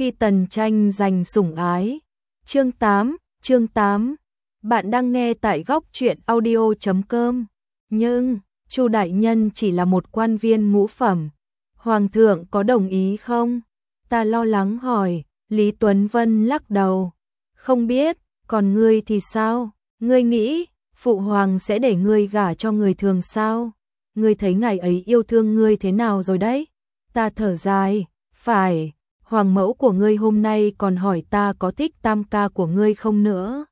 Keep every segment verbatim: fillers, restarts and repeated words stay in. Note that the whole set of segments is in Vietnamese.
Phi tần tranh giành sủng ái. Chương tám, chương tám. Bạn đang nghe tại góc truyện audio chấm com. Nhưng, Chu đại nhân chỉ là một quan viên ngũ phẩm. Hoàng thượng có đồng ý không? Ta lo lắng hỏi. Lý Tuấn Vân lắc đầu. Không biết, còn ngươi thì sao? Ngươi nghĩ, phụ hoàng sẽ để ngươi gả cho người thường sao? Ngươi thấy ngài ấy yêu thương ngươi thế nào rồi đấy? Ta thở dài. Phải, hoàng mẫu của ngươi hôm nay còn hỏi ta có thích tam ca của ngươi không nữa.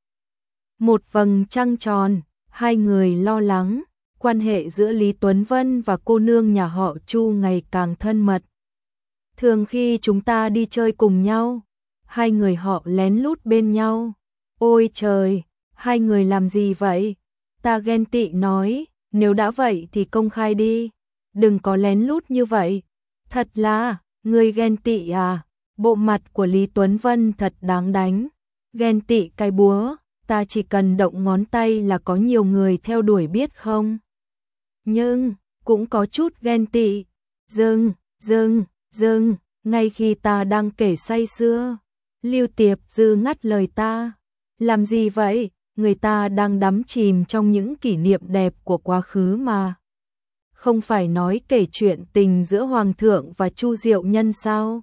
Một vầng trăng tròn, hai người lo lắng, quan hệ giữa Lý Tuấn Vân và cô nương nhà họ Chu ngày càng thân mật. Thường khi chúng ta đi chơi cùng nhau, hai người họ lén lút bên nhau. Ôi trời, hai người làm gì vậy? Ta ghen tị nói, nếu đã vậy thì công khai đi, đừng có lén lút như vậy. Thật là, ngươi ghen tị à? Bộ mặt của Lý Tuấn Vân thật đáng đánh. Ghen tị cái búa, ta chỉ cần động ngón tay là có nhiều người theo đuổi biết không? Nhưng, cũng có chút ghen tị. Dừng, dừng, dừng, ngay khi ta đang kể say sưa, Lưu Tiệp Dư ngắt lời ta. Làm gì vậy? Người ta đang đắm chìm trong những kỷ niệm đẹp của quá khứ mà. Không phải nói kể chuyện tình giữa Hoàng thượng và Chu Diệu Nhân sao?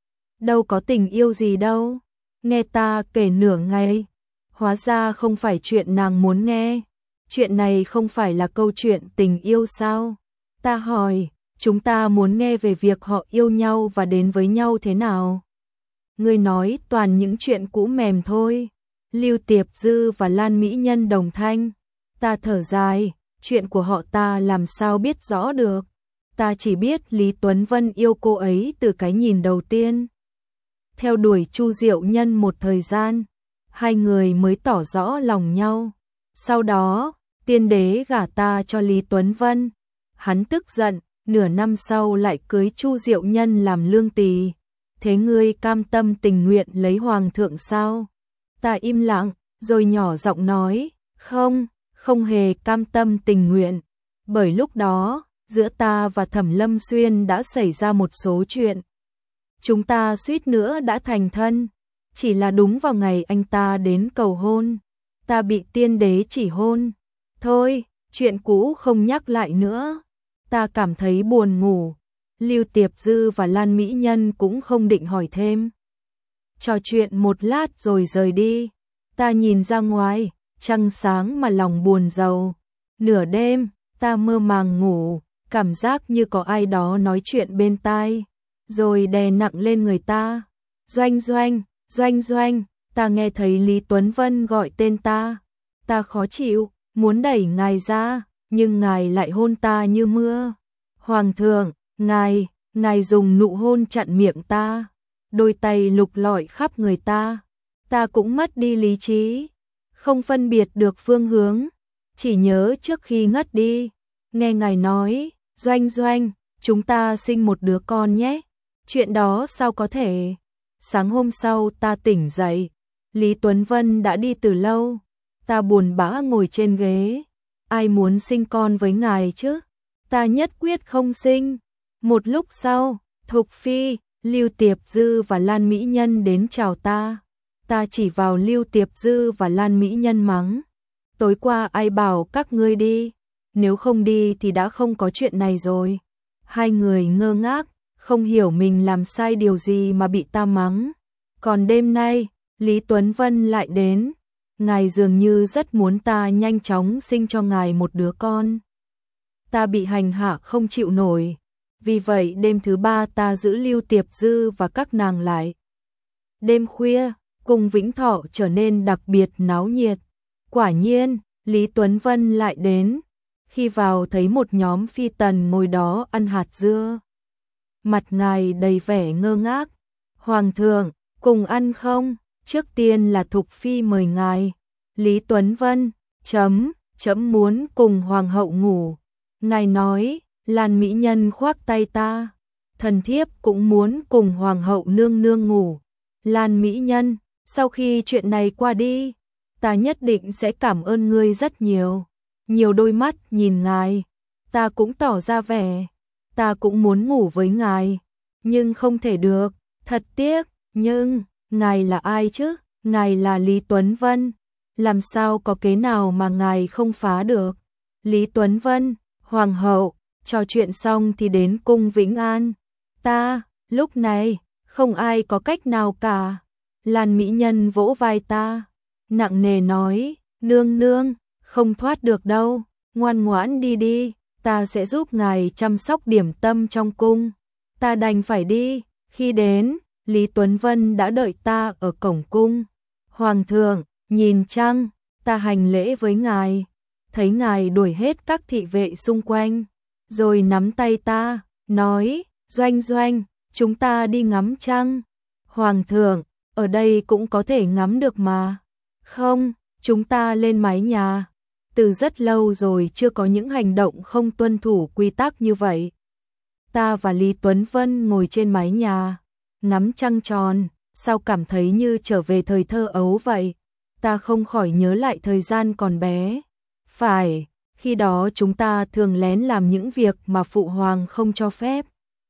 Đâu có tình yêu gì đâu. Nghe ta kể nửa ngày. Hóa ra không phải chuyện nàng muốn nghe. Chuyện này không phải là câu chuyện tình yêu sao? Ta hỏi, chúng ta muốn nghe về việc họ yêu nhau và đến với nhau thế nào? Ngươi nói toàn những chuyện cũ mềm thôi. Lưu Tiệp Dư và Lan Mỹ Nhân đồng thanh. Ta thở dài, chuyện của họ ta làm sao biết rõ được. Ta chỉ biết Lý Tuấn Vân yêu cô ấy từ cái nhìn đầu tiên. Theo đuổi Chu Diệu Nhân một thời gian, hai người mới tỏ rõ lòng nhau. Sau đó, tiên đế gả ta cho Lý Tuấn Vân. Hắn tức giận, nửa năm sau lại cưới Chu Diệu Nhân làm lương tỳ. Thế ngươi cam tâm tình nguyện lấy hoàng thượng sao? Ta im lặng, rồi nhỏ giọng nói, không, không hề cam tâm tình nguyện. Bởi lúc đó, giữa ta và Thẩm Lâm Xuyên đã xảy ra một số chuyện. Chúng ta suýt nữa đã thành thân. Chỉ là đúng vào ngày anh ta đến cầu hôn, ta bị tiên đế chỉ hôn. Thôi, chuyện cũ không nhắc lại nữa. Ta cảm thấy buồn ngủ. Lưu Tiệp Dư và Lan Mỹ Nhân cũng không định hỏi thêm. Trò chuyện một lát rồi rời đi. Ta nhìn ra ngoài, trăng sáng mà lòng buồn rầu. Nửa đêm, ta mơ màng ngủ, cảm giác như có ai đó nói chuyện bên tai, rồi đè nặng lên người ta. Doanh Doanh, Doanh Doanh, ta nghe thấy Lý Tuấn Vân gọi tên ta. Ta khó chịu, muốn đẩy ngài ra, nhưng ngài lại hôn ta như mưa. Hoàng thượng, ngài, ngài dùng nụ hôn chặn miệng ta. Đôi tay lục lọi khắp người ta. Ta cũng mất đi lý trí, không phân biệt được phương hướng, chỉ nhớ trước khi ngất đi, nghe ngài nói, Doanh Doanh, chúng ta sinh một đứa con nhé. Chuyện đó sao có thể? Sáng hôm sau ta tỉnh dậy, Lý Tuấn Vân đã đi từ lâu. Ta buồn bã ngồi trên ghế. Ai muốn sinh con với ngài chứ? Ta nhất quyết không sinh. Một lúc sau, Thục Phi, Lưu Tiệp Dư và Lan Mỹ Nhân đến chào ta. Ta chỉ vào Lưu Tiệp Dư và Lan Mỹ Nhân mắng. Tối qua ai bảo các ngươi đi? Nếu không đi thì đã không có chuyện này rồi. Hai người ngơ ngác, không hiểu mình làm sai điều gì mà bị ta mắng. Còn đêm nay, Lý Tuấn Vân lại đến. Ngài dường như rất muốn ta nhanh chóng sinh cho ngài một đứa con. Ta bị hành hạ không chịu nổi. Vì vậy đêm thứ ba ta giữ Lưu Tiệp Dư và các nàng lại. Đêm khuya, cung Vĩnh Thọ trở nên đặc biệt náo nhiệt. Quả nhiên, Lý Tuấn Vân lại đến. Khi vào thấy một nhóm phi tần ngồi đó ăn hạt dưa. Mặt ngài đầy vẻ ngơ ngác. Hoàng thượng, cùng ăn không? Trước tiên là Thục Phi mời ngài. Lý Tuấn Vân, chấm, chấm muốn cùng hoàng hậu ngủ. Ngài nói, Lan Mỹ Nhân khoác tay ta. Thần thiếp cũng muốn cùng hoàng hậu nương nương ngủ. Lan Mỹ Nhân, sau khi chuyện này qua đi, ta nhất định sẽ cảm ơn ngươi rất nhiều. Nhiều đôi mắt nhìn ngài, ta cũng tỏ ra vẻ. Ta cũng muốn ngủ với ngài, nhưng không thể được, thật tiếc. Nhưng, ngài là ai chứ? Ngài là Lý Tuấn Vân. Làm sao có kế nào mà ngài không phá được? Lý Tuấn Vân, Hoàng hậu, trò chuyện xong thì đến cung Vĩnh An. Ta, lúc này, không ai có cách nào cả. Lan mỹ nhân vỗ vai ta, nặng nề nói, nương nương, không thoát được đâu, ngoan ngoãn đi đi, ta sẽ giúp ngài chăm sóc điểm tâm trong cung. Ta đành phải đi, khi đến, Lý Tuấn Vân đã đợi ta ở cổng cung. Hoàng thượng, nhìn trăng, ta hành lễ với ngài, thấy ngài đuổi hết các thị vệ xung quanh, rồi nắm tay ta, nói, Doanh Doanh, chúng ta đi ngắm trăng. Hoàng thượng, ở đây cũng có thể ngắm được mà. Không, chúng ta lên mái nhà. Từ rất lâu rồi chưa có những hành động không tuân thủ quy tắc như vậy. Ta và Lý Tuấn Vân ngồi trên mái nhà, ngắm trăng tròn, sao cảm thấy như trở về thời thơ ấu vậy. Ta không khỏi nhớ lại thời gian còn bé. Phải, khi đó chúng ta thường lén làm những việc mà phụ hoàng không cho phép.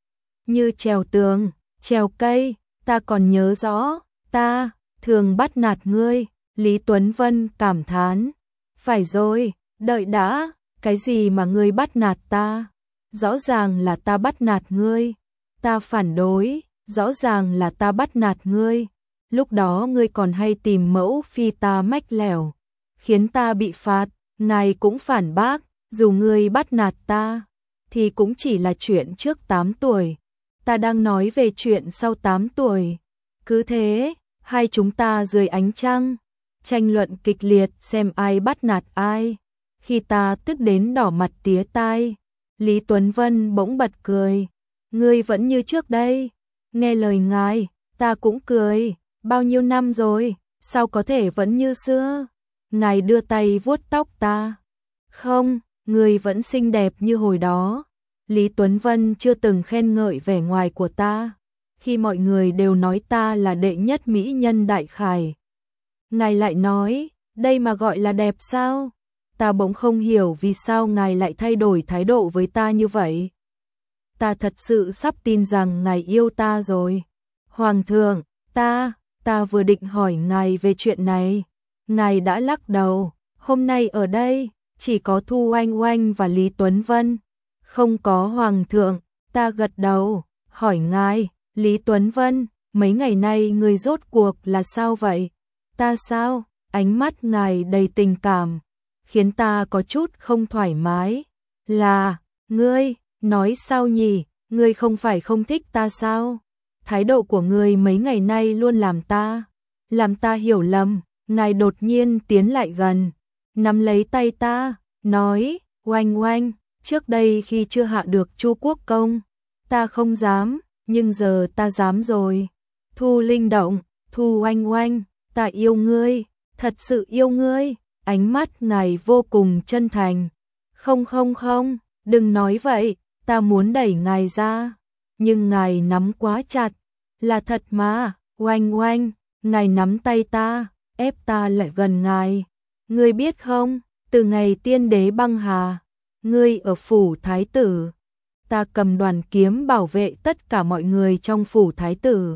Như trèo tường, trèo cây, ta còn nhớ rõ, ta thường bắt nạt ngươi. Lý Tuấn Vân cảm thán. Phải rồi, đợi đã, cái gì mà ngươi bắt nạt ta? Rõ ràng là ta bắt nạt ngươi. Ta phản đối, rõ ràng là ta bắt nạt ngươi. Lúc đó ngươi còn hay tìm mẫu phi ta mách lẻo, khiến ta bị phạt. Ngài cũng phản bác, dù ngươi bắt nạt ta, thì cũng chỉ là chuyện trước tám tuổi. Ta đang nói về chuyện sau tám tuổi. Cứ thế, hai chúng ta dưới ánh trăng, tranh luận kịch liệt xem ai bắt nạt ai. Khi ta tức đến đỏ mặt tía tai, Lý Tuấn Vân bỗng bật cười. Ngươi vẫn như trước đây. Nghe lời ngài, ta cũng cười. Bao nhiêu năm rồi, sao có thể vẫn như xưa? Ngài đưa tay vuốt tóc ta. Không, ngươi vẫn xinh đẹp như hồi đó. Lý Tuấn Vân chưa từng khen ngợi vẻ ngoài của ta, khi mọi người đều nói ta là đệ nhất mỹ nhân đại khải. Ngài lại nói, đây mà gọi là đẹp sao? Ta bỗng không hiểu vì sao ngài lại thay đổi thái độ với ta như vậy. Ta thật sự sắp tin rằng ngài yêu ta rồi. Hoàng thượng, ta, ta vừa định hỏi ngài về chuyện này. Ngài đã lắc đầu, hôm nay ở đây, chỉ có Thu Oanh Oanh và Lý Tuấn Vân. Không có hoàng thượng. Ta gật đầu, hỏi ngài, Lý Tuấn Vân, mấy ngày nay người rốt cuộc là sao vậy? Ta sao? Ánh mắt ngài đầy tình cảm, khiến ta có chút không thoải mái. Là, ngươi, nói sao nhỉ? Ngươi không phải không thích ta sao? Thái độ của ngươi mấy ngày nay luôn làm ta, làm ta hiểu lầm. Ngài đột nhiên tiến lại gần, nắm lấy tay ta, nói, Oanh Oanh, trước đây khi chưa hạ được Chu Quốc Công, ta không dám, nhưng giờ ta dám rồi. Thu Linh Động, Thu Oanh Oanh, ta yêu ngươi, thật sự yêu ngươi. Ánh mắt ngài vô cùng chân thành. Không không không, đừng nói vậy, ta muốn đẩy ngài ra, nhưng ngài nắm quá chặt. Là thật mà, Oanh Oanh, ngài nắm tay ta, ép ta lại gần ngài. Ngươi biết không, từ ngày tiên đế băng hà, ngươi ở phủ thái tử, ta cầm đoàn kiếm bảo vệ tất cả mọi người trong phủ thái tử.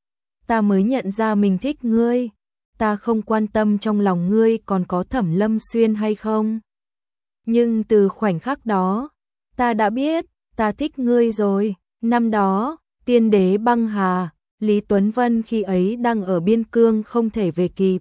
Ta mới nhận ra mình thích ngươi. Ta không quan tâm trong lòng ngươi còn có Thẩm Lâm Xuyên hay không. Nhưng từ khoảnh khắc đó, ta đã biết, ta thích ngươi rồi. Năm đó, tiên đế băng hà, Lý Tuấn Vân khi ấy đang ở biên cương không thể về kịp.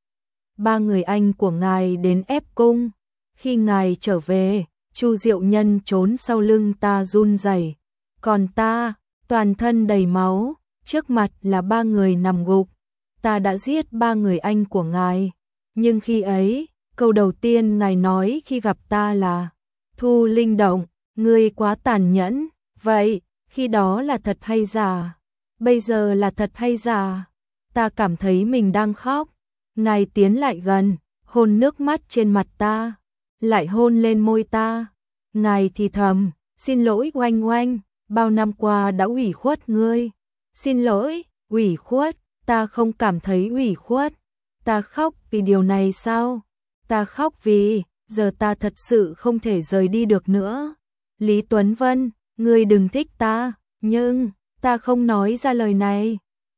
Ba người anh của ngài đến ép cung. Khi ngài trở về, Chu Diệu Nhân trốn sau lưng ta run rẩy, còn ta, toàn thân đầy máu, trước mặt là ba người nằm gục. Ta đã giết ba người anh của ngài, nhưng khi ấy, câu đầu tiên ngài nói khi gặp ta là, Thu Linh Động, ngươi quá tàn nhẫn. Vậy, khi đó là thật hay giả? Bây giờ là thật hay giả? Ta cảm thấy mình đang khóc. Ngài tiến lại gần, hôn nước mắt trên mặt ta, lại hôn lên môi ta. Ngài thì thầm, xin lỗi Oanh Oanh, bao năm qua đã ủy khuất ngươi. Xin lỗi, ủy khuất, ta không cảm thấy ủy khuất. Ta khóc vì điều này sao? Ta khóc vì, giờ ta thật sự không thể rời đi được nữa. Lý Tuấn Vân, ngươi đừng thích ta, nhưng, ta không nói ra lời này.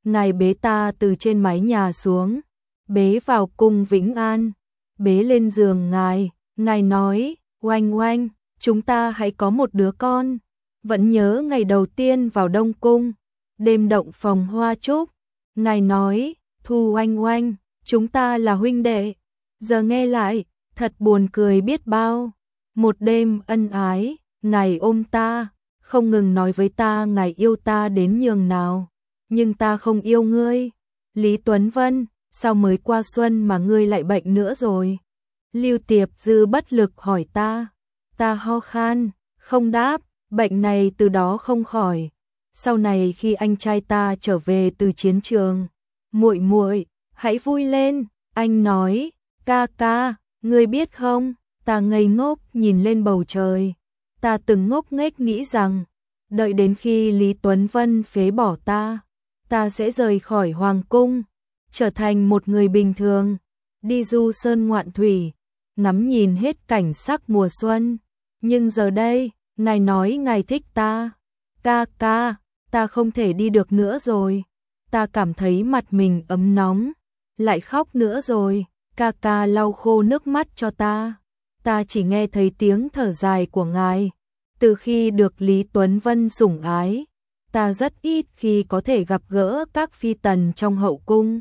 ngài bế ta từ trên mái nhà xuống, bế vào cung Vĩnh An, bế lên giường ngài, ngài nói, Oanh Oanh, chúng ta hãy có một đứa con. Vẫn nhớ ngày đầu tiên vào Đông Cung, đêm động phòng hoa trúc, ngài nói, Thu Oanh Oanh, chúng ta là huynh đệ. Giờ nghe lại, thật buồn cười biết bao. Một đêm ân ái, ngài ôm ta, không ngừng nói với ta ngài yêu ta đến nhường nào, nhưng ta không yêu ngươi. Lý Tuấn Vân, sao mới qua xuân mà ngươi lại bệnh nữa rồi? Lưu Tiệp Dư bất lực hỏi ta, ta ho khan, không đáp, bệnh này từ đó không khỏi. Sau này khi anh trai ta trở về từ chiến trường, muội muội, hãy vui lên, anh nói, ca ca, ngươi biết không, ta ngây ngốc nhìn lên bầu trời, ta từng ngốc nghếch nghĩ rằng, đợi đến khi Lý Tuấn Vân phế bỏ ta, ta sẽ rời khỏi hoàng cung, trở thành một người bình thường, đi du sơn ngoạn thủy, ngắm nhìn hết cảnh sắc mùa xuân. Nhưng giờ đây, ngài nói ngài thích ta, ca ca, ta không thể đi được nữa rồi, ta cảm thấy mặt mình ấm nóng, lại khóc nữa rồi, ca ca lau khô nước mắt cho ta, ta chỉ nghe thấy tiếng thở dài của ngài. Từ khi được Lý Tuấn Vân sủng ái, ta rất ít khi có thể gặp gỡ các phi tần trong hậu cung.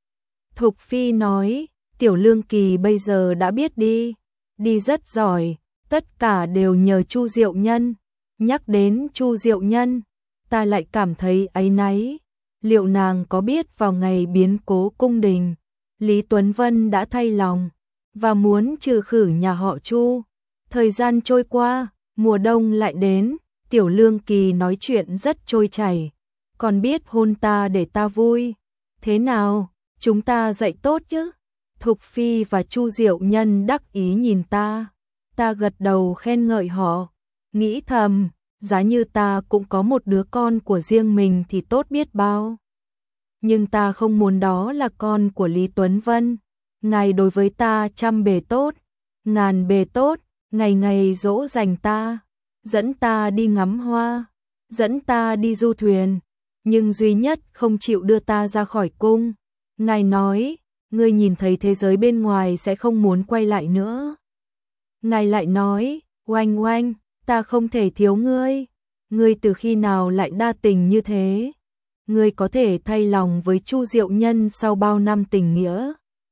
Thục Phi nói, Tiểu Lương Kỳ bây giờ đã biết đi, đi rất giỏi, tất cả đều nhờ Chu Diệu Nhân. Nhắc đến Chu Diệu Nhân, ta lại cảm thấy áy náy. Liệu nàng có biết vào ngày biến cố cung đình, Lý Tuấn Vân đã thay lòng và muốn trừ khử nhà họ Chu? Thời gian trôi qua, mùa đông lại đến, Tiểu Lương Kỳ nói chuyện rất trôi chảy, còn biết hôn ta để ta vui. Thế nào, chúng ta dạy tốt chứ? Thục Phi và Chu Diệu Nhân đắc ý nhìn ta, ta gật đầu khen ngợi họ, nghĩ thầm, giá như ta cũng có một đứa con của riêng mình thì tốt biết bao. Nhưng ta không muốn đó là con của Lý Tuấn Vân, ngài đối với ta trăm bề tốt, ngàn bề tốt, ngày ngày dỗ dành ta, dẫn ta đi ngắm hoa, dẫn ta đi du thuyền, nhưng duy nhất không chịu đưa ta ra khỏi cung. Ngài nói, ngươi nhìn thấy thế giới bên ngoài sẽ không muốn quay lại nữa. Ngài lại nói, Oanh Oanh, ta không thể thiếu ngươi, ngươi từ khi nào lại đa tình như thế? Ngươi có thể thay lòng với Chu Diệu Nhân sau bao năm tình nghĩa.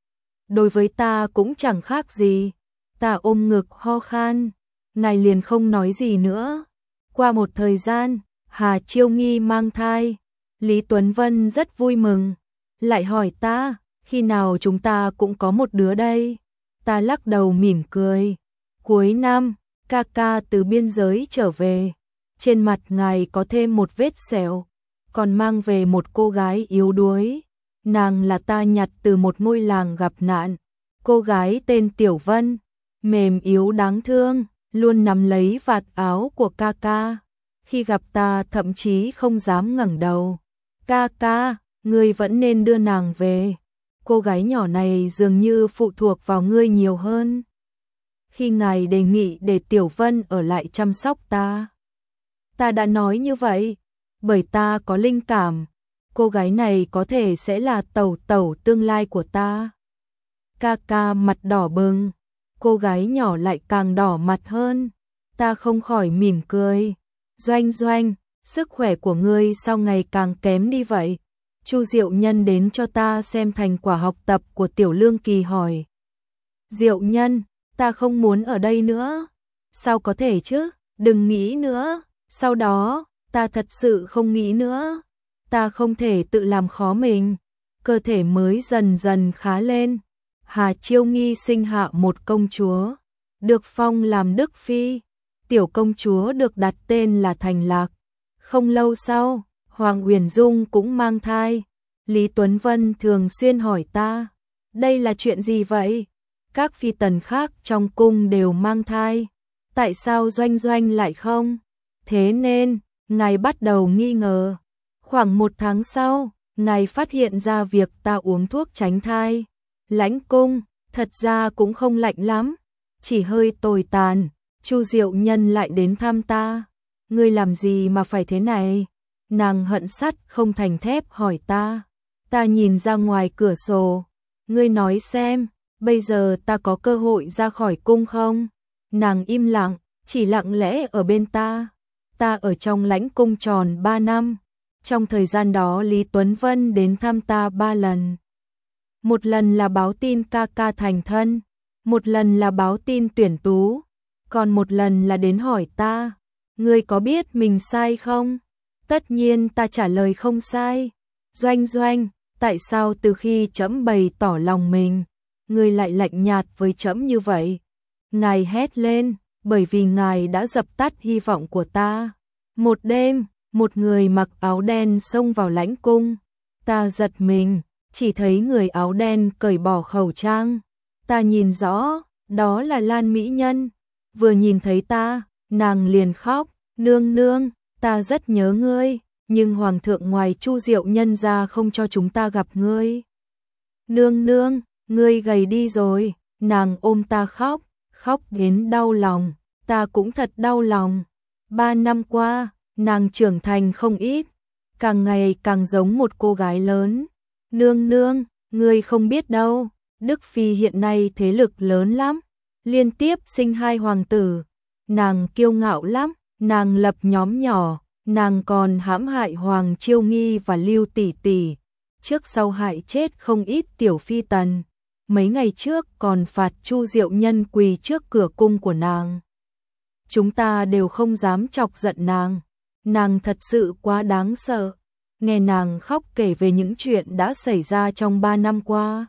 Đối với ta cũng chẳng khác gì. Ta ôm ngực ho khan, ngài liền không nói gì nữa. Qua một thời gian, Hà Chiêu Nghi mang thai, Lý Tuấn Vân rất vui mừng, lại hỏi ta, khi nào chúng ta cũng có một đứa đây? Ta lắc đầu mỉm cười. Cuối năm, ca ca từ biên giới trở về, trên mặt ngài có thêm một vết sẹo, còn mang về một cô gái yếu đuối. Nàng là ta nhặt từ một ngôi làng gặp nạn, cô gái tên Tiểu Vân, mềm yếu đáng thương, luôn nắm lấy vạt áo của ca ca. Khi gặp ta thậm chí không dám ngẩng đầu. Ca ca, ngươi vẫn nên đưa nàng về. Cô gái nhỏ này dường như phụ thuộc vào ngươi nhiều hơn. Khi ngài đề nghị để Tiểu Vân ở lại chăm sóc ta, ta đã nói như vậy, bởi ta có linh cảm, cô gái này có thể sẽ là tẩu tẩu tương lai của ta. Ca ca mặt đỏ bừng, cô gái nhỏ lại càng đỏ mặt hơn, ta không khỏi mỉm cười. Doanh Doanh, sức khỏe của ngươi sao ngày càng kém đi vậy? Chu Diệu Nhân đến cho ta xem thành quả học tập của Tiểu Lương Kỳ hỏi. Diệu Nhân, ta không muốn ở đây nữa. Sao có thể chứ, đừng nghĩ nữa. Sau đó, ta thật sự không nghĩ nữa. Ta không thể tự làm khó mình. Cơ thể mới dần dần khá lên. Hà Chiêu Nghi sinh hạ một công chúa, được phong làm Đức Phi. Tiểu công chúa được đặt tên là Thành Lạc. Không lâu sau, Hoàng Uyển Dung cũng mang thai. Lý Tuấn Vân thường xuyên hỏi ta, đây là chuyện gì vậy? Các phi tần khác trong cung đều mang thai, tại sao Doanh Doanh lại không? Thế nên, ngài bắt đầu nghi ngờ. Khoảng một tháng sau, ngài phát hiện ra việc ta uống thuốc tránh thai. Lãnh cung, thật ra cũng không lạnh lắm, chỉ hơi tồi tàn. Chu Diệu Nhân lại đến thăm ta. Ngươi làm gì mà phải thế này? nàng hận sắt không thành thép hỏi ta. Ta nhìn ra ngoài cửa sổ, ngươi nói xem, bây giờ ta có cơ hội ra khỏi cung không? Nàng im lặng, chỉ lặng lẽ ở bên ta. Ta ở trong lãnh cung tròn ba năm. Trong thời gian đó Lý Tuấn Vân đến thăm ta ba lần. Một lần là báo tin ca ca thành thân, một lần là báo tin tuyển tú, còn một lần là đến hỏi ta, ngươi có biết mình sai không? Tất nhiên ta trả lời không sai. Doanh Doanh, tại sao từ khi trẫm bày tỏ lòng mình, ngươi lại lạnh nhạt với trẫm như vậy? Ngài hét lên, bởi vì ngài đã dập tắt hy vọng của ta. Một đêm, một người mặc áo đen xông vào lãnh cung. Ta giật mình, chỉ thấy người áo đen cởi bỏ khẩu trang. Ta nhìn rõ, đó là Lan mỹ nhân. Vừa nhìn thấy ta, nàng liền khóc, nương nương, ta rất nhớ ngươi, nhưng hoàng thượng ngoài Chu Diệu nhân ra không cho chúng ta gặp ngươi. Nương nương, ngươi gầy đi rồi, nàng ôm ta khóc, khóc đến đau lòng, ta cũng thật đau lòng. Ba năm qua, nàng trưởng thành không ít, càng ngày càng giống một cô gái lớn. Nương nương, ngươi không biết đâu, Đức Phi hiện nay thế lực lớn lắm, liên tiếp sinh hai hoàng tử. Nàng kiêu ngạo lắm, nàng lập nhóm nhỏ, nàng còn hãm hại Hoàng Chiêu Nghi và Lưu Tỷ Tỷ, trước sau hại chết không ít tiểu phi tần. Mấy ngày trước còn phạt Chu Diệu Nhân quỳ trước cửa cung của nàng. Chúng ta đều không dám chọc giận nàng, nàng thật sự quá đáng sợ. Nghe nàng khóc kể về những chuyện đã xảy ra trong ba năm qua,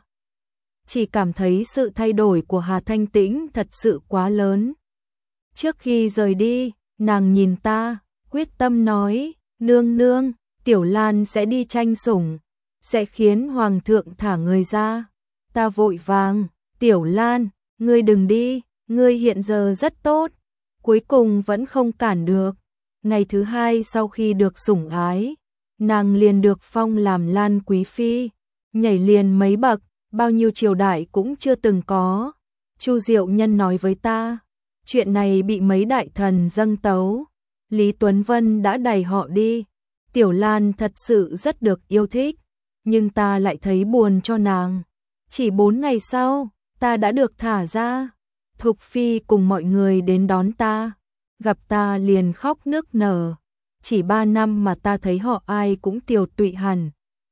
chỉ cảm thấy sự thay đổi của Hà Thanh Tĩnh thật sự quá lớn. Trước khi rời đi, nàng nhìn ta, quyết tâm nói, nương nương, Tiểu Lan sẽ đi tranh sủng, sẽ khiến Hoàng thượng thả người ra. Ta vội vàng, Tiểu Lan, ngươi đừng đi, ngươi hiện giờ rất tốt. Cuối cùng vẫn không cản được. Ngày thứ hai sau khi được sủng ái, nàng liền được phong làm Lan Quý Phi, nhảy liền mấy bậc, bao nhiêu triều đại cũng chưa từng có. Chu Diệu Nhân nói với ta, chuyện này bị mấy đại thần dâng tấu, Lý Tuấn Vân đã đày họ đi. Tiểu Lan thật sự rất được yêu thích, nhưng ta lại thấy buồn cho nàng. Chỉ bốn ngày sau, ta đã được thả ra. Thục Phi cùng mọi người đến đón ta, gặp ta liền khóc nức nở. Chỉ ba năm mà ta thấy họ ai cũng tiều tụy hẳn.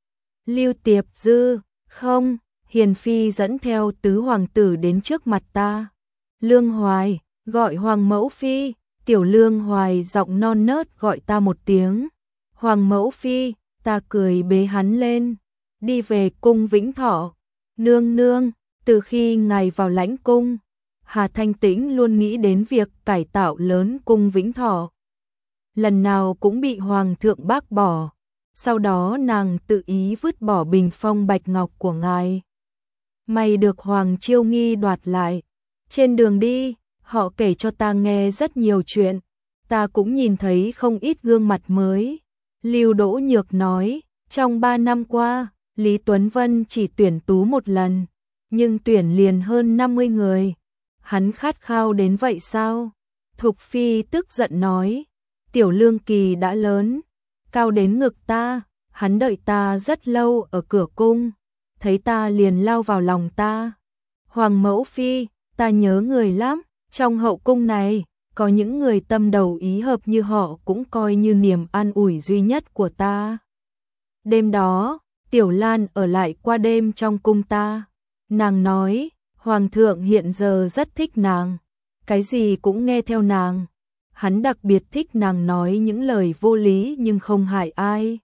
Lưu Tiệp Dư, không, Hiền Phi dẫn theo tứ hoàng tử đến trước mặt ta. Lương Hoài, gọi Hoàng Mẫu Phi. Tiểu Lương Hoài giọng non nớt gọi ta một tiếng. Hoàng Mẫu Phi, ta cười bế hắn lên. Đi về cung Vĩnh Thọ. Nương nương, từ khi ngài vào lãnh cung, Hà Thanh Tĩnh luôn nghĩ đến việc cải tạo lớn cung Vĩnh Thọ. Lần nào cũng bị Hoàng thượng bác bỏ. Sau đó nàng tự ý vứt bỏ bình phong bạch ngọc của ngài. May được Hoàng Chiêu Nghi đoạt lại. Trên đường đi, họ kể cho ta nghe rất nhiều chuyện. Ta cũng nhìn thấy không ít gương mặt mới. Lưu Đỗ Nhược nói, trong ba năm qua, Lý Tuấn Vân chỉ tuyển tú một lần, nhưng tuyển liền hơn năm mươi người. Hắn khát khao đến vậy sao? Thục Phi tức giận nói, Tiểu Lương Kỳ đã lớn, cao đến ngực ta, hắn đợi ta rất lâu ở cửa cung, thấy ta liền lao vào lòng ta. Hoàng Mẫu Phi, ta nhớ người lắm, trong hậu cung này, có những người tâm đầu ý hợp như họ cũng coi như niềm an ủi duy nhất của ta. Đêm đó, Tiểu Lan ở lại qua đêm trong cung ta. Nàng nói, Hoàng thượng hiện giờ rất thích nàng, cái gì cũng nghe theo nàng. Hắn đặc biệt thích nàng nói những lời vô lý nhưng không hại ai.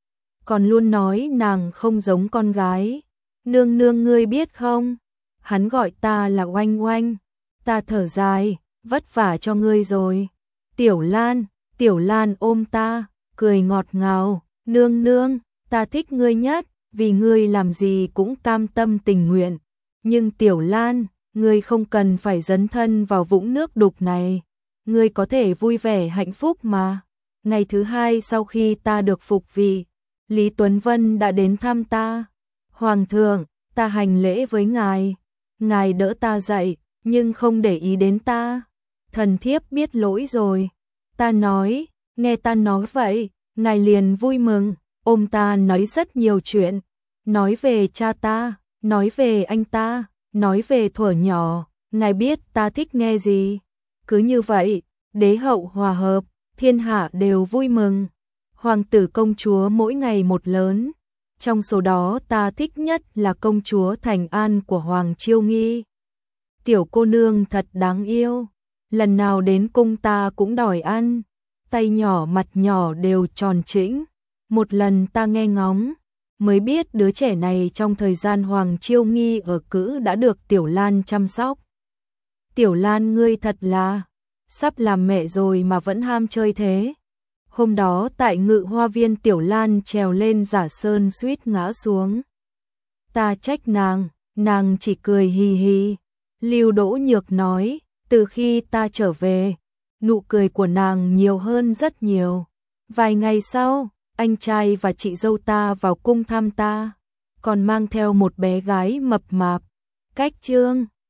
Còn luôn nói nàng không giống con gái. Nương nương ngươi biết không? Hắn gọi ta là Oanh Oanh. Ta thở dài, vất vả cho ngươi rồi. Tiểu Lan, Tiểu Lan ôm ta, cười ngọt ngào. Nương nương, ta thích ngươi nhất, vì ngươi làm gì cũng cam tâm tình nguyện. Nhưng Tiểu Lan, ngươi không cần phải dấn thân vào vũng nước đục này. Ngươi có thể vui vẻ hạnh phúc mà. Ngày thứ hai sau khi ta được phục vị, Lý Tuấn Vân đã đến thăm ta. Hoàng thượng, ta hành lễ với ngài. Ngài đỡ ta dậy, nhưng không để ý đến ta. Thần thiếp biết lỗi rồi. Ta nói, nghe ta nói vậy, ngài liền vui mừng, ôm ta nói rất nhiều chuyện, nói về cha ta, nói về anh ta, nói về thuở nhỏ, ngài biết ta thích nghe gì. Cứ như vậy, đế hậu hòa hợp, thiên hạ đều vui mừng. Hoàng tử công chúa mỗi ngày một lớn, trong số đó ta thích nhất là công chúa Thành An của Hoàng Chiêu Nghi. Tiểu cô nương thật đáng yêu, lần nào đến cung ta cũng đòi ăn, tay nhỏ mặt nhỏ đều tròn trĩnh. Một lần ta nghe ngóng, mới biết đứa trẻ này trong thời gian Hoàng Chiêu Nghi ở cữ đã được Tiểu Lan chăm sóc. Tiểu Lan ngươi thật là, sắp làm mẹ rồi mà vẫn ham chơi thế. Hôm đó tại Ngự Hoa Viên Tiểu Lan trèo lên giả sơn suýt ngã xuống. Ta trách nàng, nàng chỉ cười hì hì. Lưu Đỗ Nhược nói, từ khi ta trở về, nụ cười của nàng nhiều hơn rất nhiều. Vài ngày sau, anh trai và chị dâu ta vào cung thăm ta, còn mang theo một bé gái mập mạp. Cách Trương